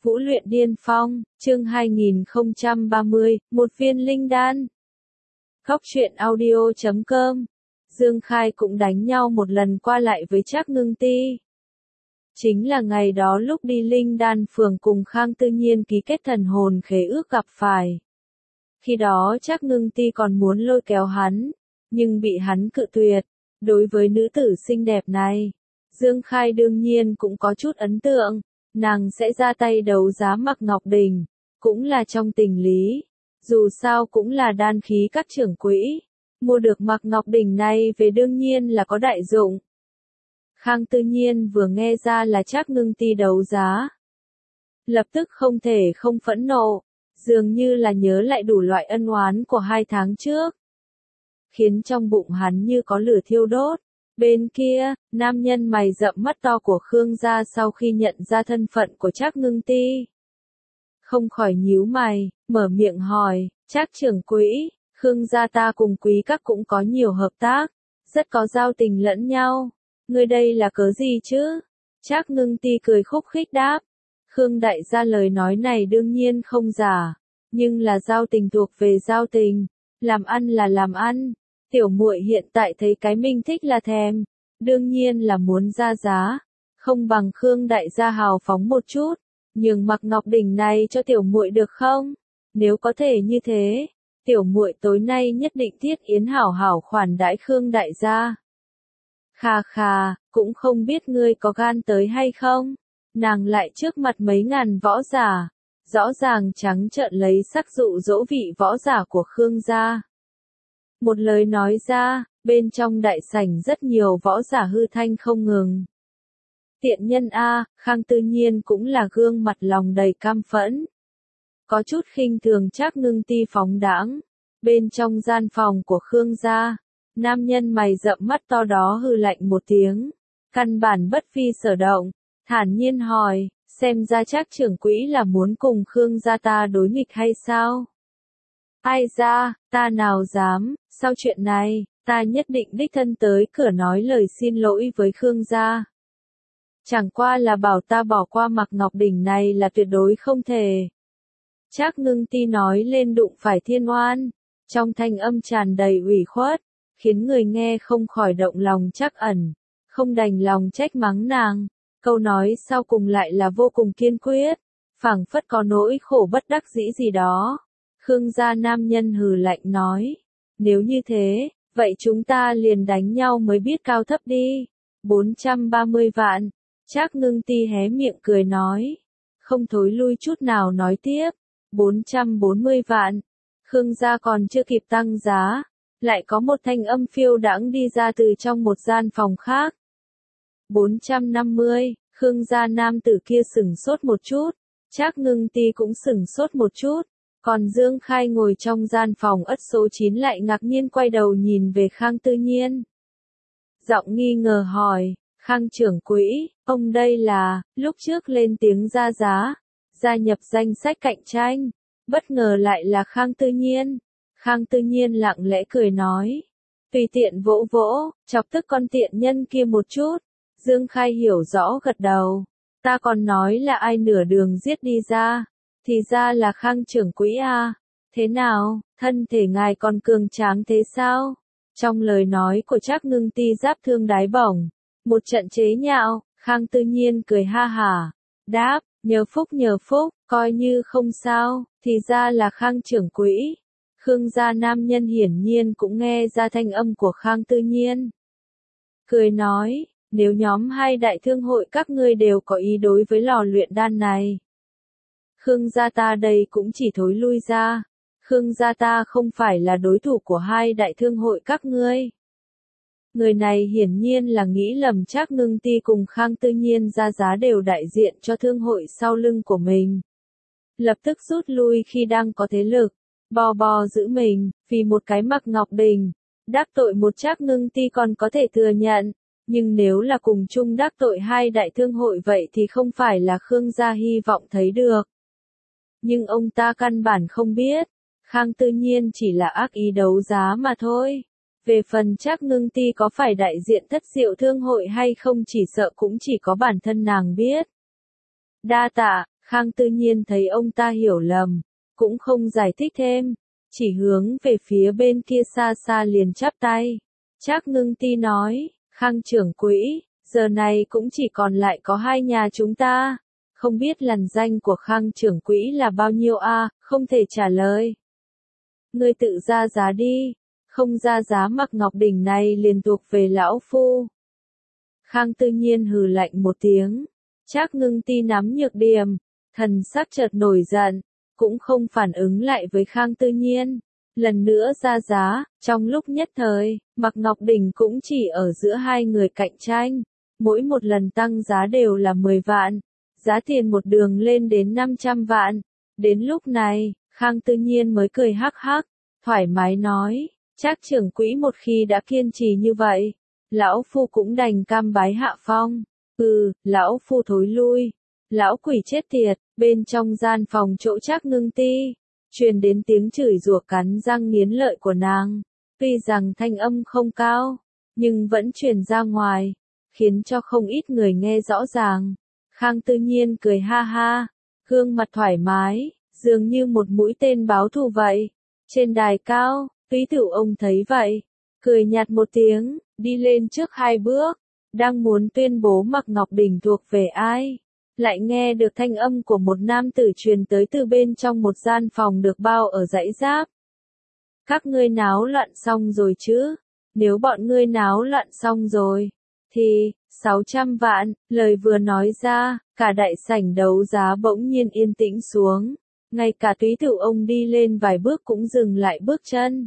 Vũ luyện điên phong, chương 2030, một viên linh đan. Góc truyện audio.com. Dương Khai cũng đánh nhau một lần qua lại với Trác Ngưng Ti. Chính là ngày đó lúc đi linh đan phường cùng Khang Tư Nhiên ký kết thần hồn khế ước gặp phải. Khi đó Trác Ngưng Ti còn muốn lôi kéo hắn, nhưng bị hắn cự tuyệt. Đối với nữ tử xinh đẹp này, Dương Khai đương nhiên cũng có chút ấn tượng. Nàng sẽ ra tay đấu giá Mạc Ngọc Đình, cũng là trong tình lý. Dù sao cũng là đan khí các trưởng quỹ, mua được Mạc Ngọc Đình này về đương nhiên là có đại dụng. Khang Tư Nhiên vừa nghe ra là Trác Ngưng Ti đấu giá, lập tức không thể không phẫn nộ, dường như là nhớ lại đủ loại ân oán của 2 tháng trước, khiến trong bụng hắn như có lửa thiêu đốt. Bên kia, nam nhân mày rậm mắt to của Khương gia sau khi nhận ra thân phận của Trác Ngưng Ti, không khỏi nhíu mày, mở miệng hỏi, Trác trưởng quỹ, Khương gia ta cùng quý các cũng có nhiều hợp tác, rất có giao tình lẫn nhau, ngươi đây là cớ gì chứ? Trác Ngưng Ti cười khúc khích đáp, Khương đại gia lời nói này đương nhiên không giả, nhưng là giao tình thuộc về giao tình, làm ăn là làm ăn. Tiểu muội hiện tại thấy cái mình thích là thèm, đương nhiên là muốn ra giá, không bằng Khương đại gia hào phóng một chút, nhường Mạc Ngọc Đình này cho tiểu muội được không? Nếu có thể như thế, tiểu muội tối nay nhất định thiết yến hảo hảo khoản đãi Khương đại gia. Khà khà, cũng không biết ngươi có gan tới hay không? Nàng lại trước mặt mấy ngàn võ giả, rõ ràng trắng trợn lấy sắc dụ dỗ vị võ giả của Khương gia. Một lời nói ra, bên trong đại sảnh rất nhiều võ giả hư thanh không ngừng. Tiện nhân A, Khang Tư Nhiên cũng là gương mặt lòng đầy cam phẫn. Có chút khinh thường Trác Ngưng Ti phóng đãng. Bên trong gian phòng của Khương gia, nam nhân mày rậm mắt to đó hừ lạnh một tiếng. Căn bản bất phi sở động, thản nhiên hỏi, xem ra Trác trưởng quỹ là muốn cùng Khương gia ta đối nghịch hay sao? Ai ra, ta nào dám, sau chuyện này, ta nhất định đích thân tới cửa nói lời xin lỗi với Khương gia. Chẳng qua là bảo ta bỏ qua Mạc Ngọc Đình này là tuyệt đối không thể. Trác Ngưng Ti nói lên đụng phải thiên oan, trong thanh âm tràn đầy ủy khuất, khiến người nghe không khỏi động lòng trắc ẩn, không đành lòng trách mắng nàng. Câu nói sau cùng lại là vô cùng kiên quyết, phảng phất có nỗi khổ bất đắc dĩ gì đó. Khương gia nam nhân hừ lạnh nói, nếu như thế, vậy chúng ta liền đánh nhau mới biết cao thấp đi. 430 vạn, Trác Ngưng Ti hé miệng cười nói, không thối lui chút nào nói tiếp, 440 vạn, Khương gia còn chưa kịp tăng giá, lại có một thanh âm phiêu đãng đi ra từ trong một gian phòng khác. 450, Khương gia nam tử kia sửng sốt một chút, Trác Ngưng Ti cũng sửng sốt một chút. Còn Dương Khai ngồi trong gian phòng ất số 9 lại ngạc nhiên quay đầu nhìn về Khang Tư Nhiên. Giọng nghi ngờ hỏi, Khang trưởng quỹ, ông đây là, lúc trước lên tiếng ra giá, gia nhập danh sách cạnh tranh, bất ngờ lại là Khang Tư Nhiên. Khang Tư Nhiên lặng lẽ cười nói, tùy tiện vỗ vỗ, chọc tức con tiện nhân kia một chút. Dương Khai hiểu rõ gật đầu, ta còn nói là ai nửa đường giết đi ra. Thì ra là Khang trưởng quỹ à, thế nào, thân thể ngài còn cường tráng thế sao? Trong lời nói của Trác Ngưng Ti giáp thương đái bổng, một trận chế nhạo, Khang Tư Nhiên cười ha hả, đáp, nhờ phúc, coi như không sao, thì ra là Khang trưởng quỹ. Khương gia nam nhân hiển nhiên cũng nghe ra thanh âm của Khang Tư Nhiên. Cười nói, nếu nhóm 2 đại thương hội các ngươi đều có ý đối với lò luyện đan này, Khương gia ta đây cũng chỉ thối lui ra. Khương gia ta không phải là đối thủ của 2 đại thương hội các ngươi. Người này hiển nhiên là nghĩ lầm Trác Ngưng Ti cùng Khang Tư Nhiên ra giá đều đại diện cho thương hội sau lưng của mình. Lập tức rút lui khi đang có thế lực, bò giữ mình, vì một cái Mạc Ngọc Đình. Đắc tội một Trác Ngưng Ti còn có thể thừa nhận, nhưng nếu là cùng chung đắc tội 2 đại thương hội vậy thì không phải là Khương gia hy vọng thấy được. Nhưng ông ta căn bản không biết, Khang Tư Nhiên chỉ là ác ý đấu giá mà thôi. Về phần Trác Ngưng Ti có phải đại diện Thất Diệu thương hội hay không chỉ sợ cũng chỉ có bản thân nàng biết. Đa tạ, Khang Tư Nhiên thấy ông ta hiểu lầm, cũng không giải thích thêm, chỉ hướng về phía bên kia xa xa liền chắp tay. Trác Ngưng Ti nói, Khang trưởng quỹ, giờ này cũng chỉ còn lại có hai nhà chúng ta. Không biết lằn danh của Khang trưởng quỹ là bao nhiêu a? Không thể trả lời. Ngươi tự ra giá đi, không ra giá Mạc Ngọc Đỉnh này liền thuộc về lão phu. Khang Tư Nhiên hừ lạnh một tiếng, Trác Ngưng Ti nắm nhược điểm, thần sắc chợt nổi giận, cũng không phản ứng lại với Khang Tư Nhiên. Lần nữa ra giá, trong lúc nhất thời, Mạc Ngọc Đỉnh cũng chỉ ở giữa hai người cạnh tranh, mỗi một lần tăng giá đều là 10 vạn, giá tiền một đường lên đến 500 vạn. Đến lúc này, Khang Tư Nhiên mới cười hắc hắc, thoải mái nói, Trác trưởng quỹ một khi đã kiên trì như vậy, lão phu cũng đành cam bái hạ phong. Lão phu thối lui. Lão quỷ chết tiệt, bên trong gian phòng chỗ Trác Ngưng Ti, truyền đến tiếng chửi rủa cắn răng nghiến lợi của nàng. Tuy rằng thanh âm không cao, nhưng vẫn truyền ra ngoài, khiến cho không ít người nghe rõ ràng. Khang Tư Nhiên cười ha ha, gương mặt thoải mái, dường như một mũi tên báo thù vậy. Trên đài cao, Túy Tử ông thấy vậy, cười nhạt một tiếng, đi lên trước hai bước, đang muốn tuyên bố Mạc Ngọc Đỉnh thuộc về ai. Lại nghe được thanh âm của một nam tử truyền tới từ bên trong một gian phòng được bao ở dãy giáp. Các ngươi náo loạn xong rồi chứ? Nếu bọn ngươi náo loạn xong rồi, thì, 600 vạn, lời vừa nói ra, cả đại sảnh đấu giá bỗng nhiên yên tĩnh xuống. Ngay cả Túy Tử ông đi lên vài bước cũng dừng lại bước chân.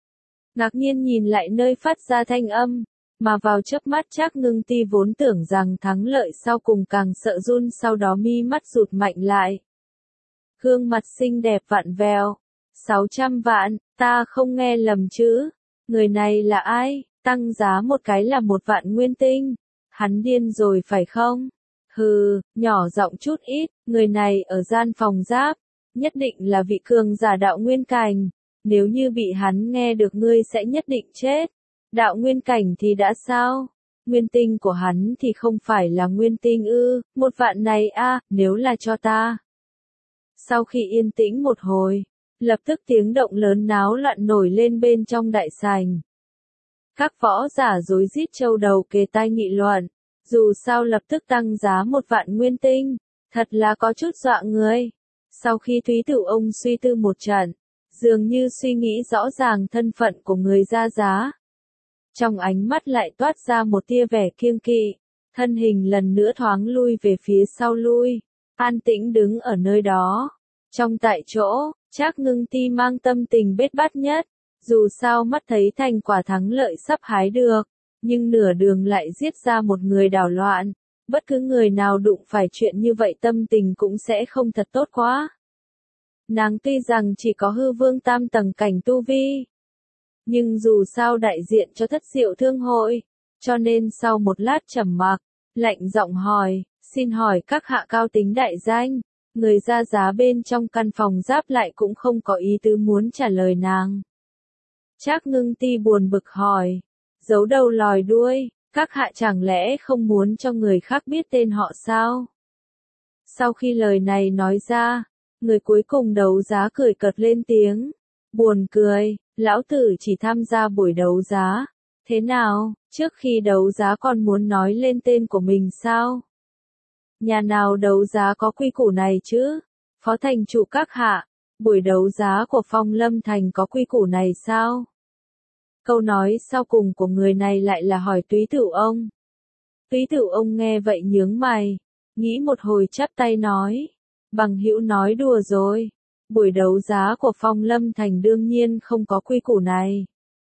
Ngạc nhiên nhìn lại nơi phát ra thanh âm. Mà vào chớp mắt Trác Ngưng Ti vốn tưởng rằng thắng lợi sau cùng càng sợ run, sau đó mi mắt rụt mạnh lại. Gương mặt xinh đẹp vặn vẹo. 600 vạn, ta không nghe lầm chứ? Người này là ai? Tăng giá một cái là 1 vạn nguyên tinh. Hắn điên rồi phải không? Hừ, nhỏ giọng chút ít, người này ở gian phòng giáp, nhất định là vị cường giả đạo nguyên cảnh. Nếu như bị hắn nghe được ngươi sẽ nhất định chết. Đạo nguyên cảnh thì đã sao? Nguyên tinh của hắn thì không phải là nguyên tinh ư? 1 vạn này a, nếu là cho ta. Sau khi yên tĩnh một hồi, lập tức tiếng động lớn náo loạn nổi lên bên trong đại sảnh. Các võ giả rối rít châu đầu kề tai nghị luận, dù sao lập tức tăng giá 1 vạn nguyên tinh, thật là có chút dọa người. Sau khi Túy Tử ông suy tư một trận, dường như suy nghĩ rõ ràng thân phận của người ra giá. Trong ánh mắt lại toát ra một tia vẻ kiêng kỵ, thân hình lần nữa thoáng lui về phía sau lui, an tĩnh đứng ở nơi đó. Trong tại chỗ, Trác Ngưng Ti mang tâm tình bết bát nhất, dù sao mắt thấy thành quả thắng lợi sắp hái được, nhưng nửa đường lại giết ra một người đảo loạn. Bất cứ người nào đụng phải chuyện như vậy tâm tình cũng sẽ không thật tốt quá. Nàng tuy rằng chỉ có hư vương tam tầng cảnh tu vi, nhưng dù sao đại diện cho Thất Diệu Thương hội, cho nên sau một lát trầm mặc, lạnh giọng hỏi, xin hỏi các hạ cao tính đại danh. Người ra giá bên trong căn phòng giáp lại cũng không có ý tứ muốn trả lời nàng. Trác Ngưng Ti buồn bực hỏi, giấu đầu lòi đuôi, các hạ chẳng lẽ không muốn cho người khác biết tên họ sao? Sau khi lời này nói ra, người cuối cùng đấu giá cười cợt lên tiếng, buồn cười, lão tử chỉ tham gia buổi đấu giá. Thế nào, trước khi đấu giá còn muốn nói lên tên của mình sao? Nhà nào đấu giá có quy củ này chứ? Phó thành chủ các hạ, buổi đấu giá của Phong Lâm Thành có quy củ này sao? Câu nói sau cùng của người này lại là hỏi Túy Tử ông. Túy Tử ông nghe vậy nhướng mày, nghĩ một hồi chắp tay nói, bằng hữu nói đùa rồi, buổi đấu giá của Phong Lâm Thành đương nhiên không có quy củ này.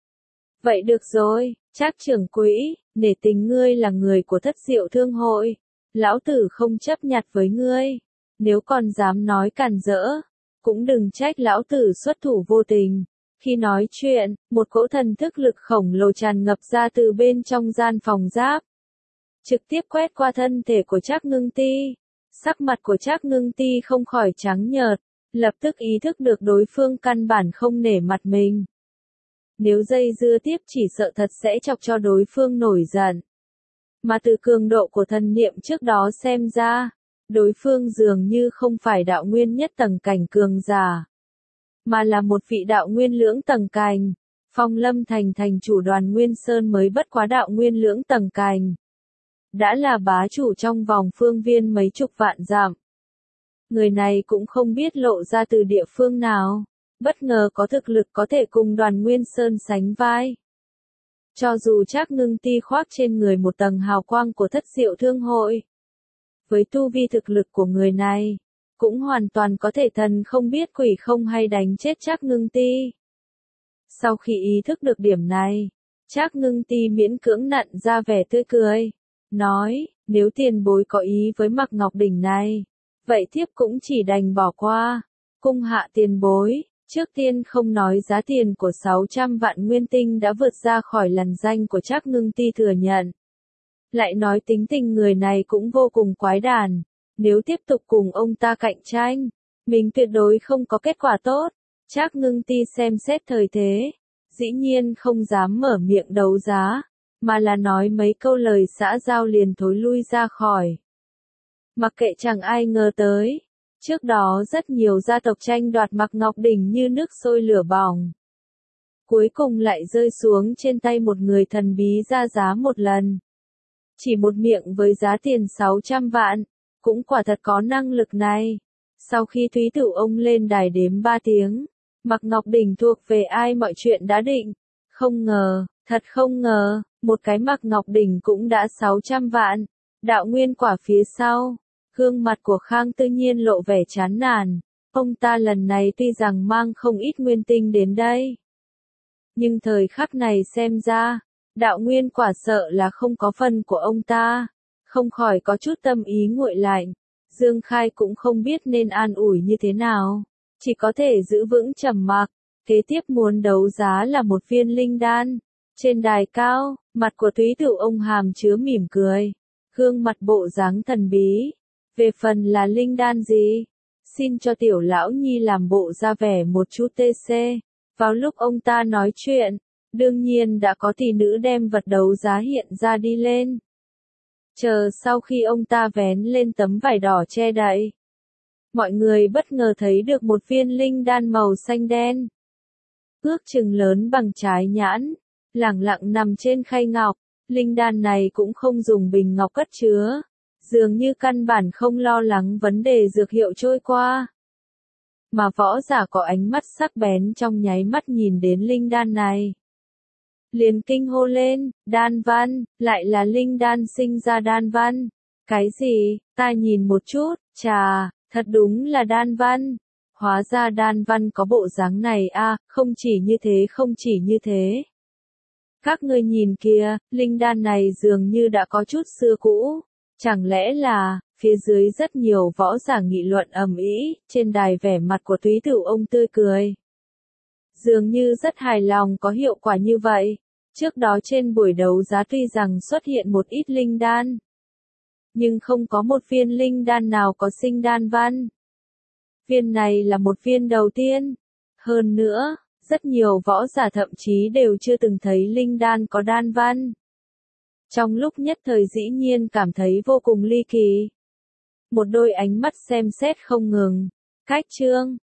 Vậy được rồi, Trác trưởng quỹ, nể tình ngươi là người của Thất Diệu Thương hội, lão tử không chấp nhặt với ngươi, nếu còn dám nói càn rỡ, cũng đừng trách lão tử xuất thủ vô tình. Khi nói chuyện, một cỗ thần thức lực khổng lồ tràn ngập ra từ bên trong gian phòng giáp, trực tiếp quét qua thân thể của Trác Ngưng Ti. Sắc mặt của Trác Ngưng Ti không khỏi trắng nhợt, lập tức ý thức được đối phương căn bản không nể mặt mình. Nếu dây dưa tiếp chỉ sợ thật sẽ chọc cho đối phương nổi giận. Mà từ cường độ của thần niệm trước đó xem ra, Đối phương dường như không phải đạo nguyên nhất tầng cảnh cường giả, mà là một vị đạo nguyên lưỡng tầng cảnh. Phong Lâm Thành thành chủ Đoàn Nguyên Sơn mới bất quá đạo nguyên lưỡng tầng cảnh. Đã là bá chủ trong vòng phương viên mấy chục vạn dặm. Người này cũng không biết lộ ra từ địa phương nào, bất ngờ có thực lực có thể cùng Đoàn Nguyên Sơn sánh vai. Cho dù Trác Ngưng Ti khoác trên người một tầng hào quang của Thất Diệu Thương Hội, với tu vi thực lực của người này, cũng hoàn toàn có thể thần không biết quỷ không hay đánh chết Trác Ngưng Ti. Sau khi ý thức được điểm này, Trác Ngưng Ti miễn cưỡng nặn ra vẻ tươi cười, nói, nếu tiền bối có ý với Mạc Ngọc Đỉnh này, vậy thiếp cũng chỉ đành bỏ qua. Cung hạ tiền bối, trước tiên không nói giá tiền của 600 vạn nguyên tinh đã vượt ra khỏi lằn danh của Trác Ngưng Ti thừa nhận. Lại nói tính tình người này cũng vô cùng quái đản, nếu tiếp tục cùng ông ta cạnh tranh, mình tuyệt đối không có kết quả tốt. Trác Ngưng Ti xem xét thời thế, dĩ nhiên không dám mở miệng đấu giá, mà là nói mấy câu lời xã giao liền thối lui ra khỏi. Mặc kệ chẳng ai ngờ tới, trước đó rất nhiều gia tộc tranh đoạt Mạc Ngọc Đỉnh như nước sôi lửa bỏng. Cuối cùng lại rơi xuống trên tay một người thần bí ra giá một lần. Chỉ một miệng với giá tiền 600 vạn, cũng quả thật có năng lực này. Sau khi Thúy Tửu ông lên đài đếm 3 tiếng, Mạc Ngọc Đỉnh thuộc về ai mọi chuyện đã định. Không ngờ, thật không ngờ, một cái Mạc Ngọc Đỉnh cũng đã 600 vạn. Đạo nguyên quả phía sau, gương mặt của Khang Tư Nhiên lộ vẻ chán nản. Ông ta lần này tuy rằng mang không ít nguyên tinh đến đây, nhưng thời khắc này xem ra, đạo nguyên quả sợ là không có phần của ông ta, không khỏi có chút tâm ý nguội lạnh. Dương Khai cũng không biết nên an ủi như thế nào, chỉ có thể giữ vững trầm mặc. Kế tiếp muốn đấu giá là một viên linh đan. Trên đài cao, mặt của Thúy Tửu ông hàm chứa mỉm cười, gương mặt bộ dáng thần bí. Về phần là linh đan gì, xin cho tiểu lão nhi làm bộ ra vẻ một chút TC. Vào lúc ông ta nói chuyện, đương nhiên đã có tỷ nữ đem vật đấu giá hiện ra đi lên. Chờ sau khi ông ta vén lên tấm vải đỏ che đậy, mọi người bất ngờ thấy được một viên linh đan màu xanh đen. Ước chừng lớn bằng trái nhãn, lẳng lặng nằm trên khay ngọc. Linh đan này cũng không dùng bình ngọc cất chứa, dường như căn bản không lo lắng vấn đề dược hiệu trôi qua. Mà võ giả có ánh mắt sắc bén trong nháy mắt nhìn đến linh đan này, liền kinh hô lên, đan văn, lại là linh đan sinh ra đan văn. Cái gì, ta nhìn một chút, chà, thật đúng là đan văn. Hóa ra đan văn có bộ dáng này a, không chỉ như thế không chỉ như thế. Các ngươi nhìn kìa, linh đan này dường như đã có chút xưa cũ. Chẳng lẽ là, phía dưới rất nhiều võ giả nghị luận ầm ĩ, trên đài vẻ mặt của Thúy Tửu ông tươi cười. Dường như rất hài lòng có hiệu quả như vậy. Trước đó trên buổi đấu giá tuy rằng xuất hiện một ít linh đan, nhưng không có một viên linh đan nào có sinh đan văn. Viên này là một viên đầu tiên. Hơn nữa, rất nhiều võ giả thậm chí đều chưa từng thấy linh đan có đan văn. Trong lúc nhất thời dĩ nhiên cảm thấy vô cùng ly kỳ. Một đôi ánh mắt xem xét không ngừng. Cách chương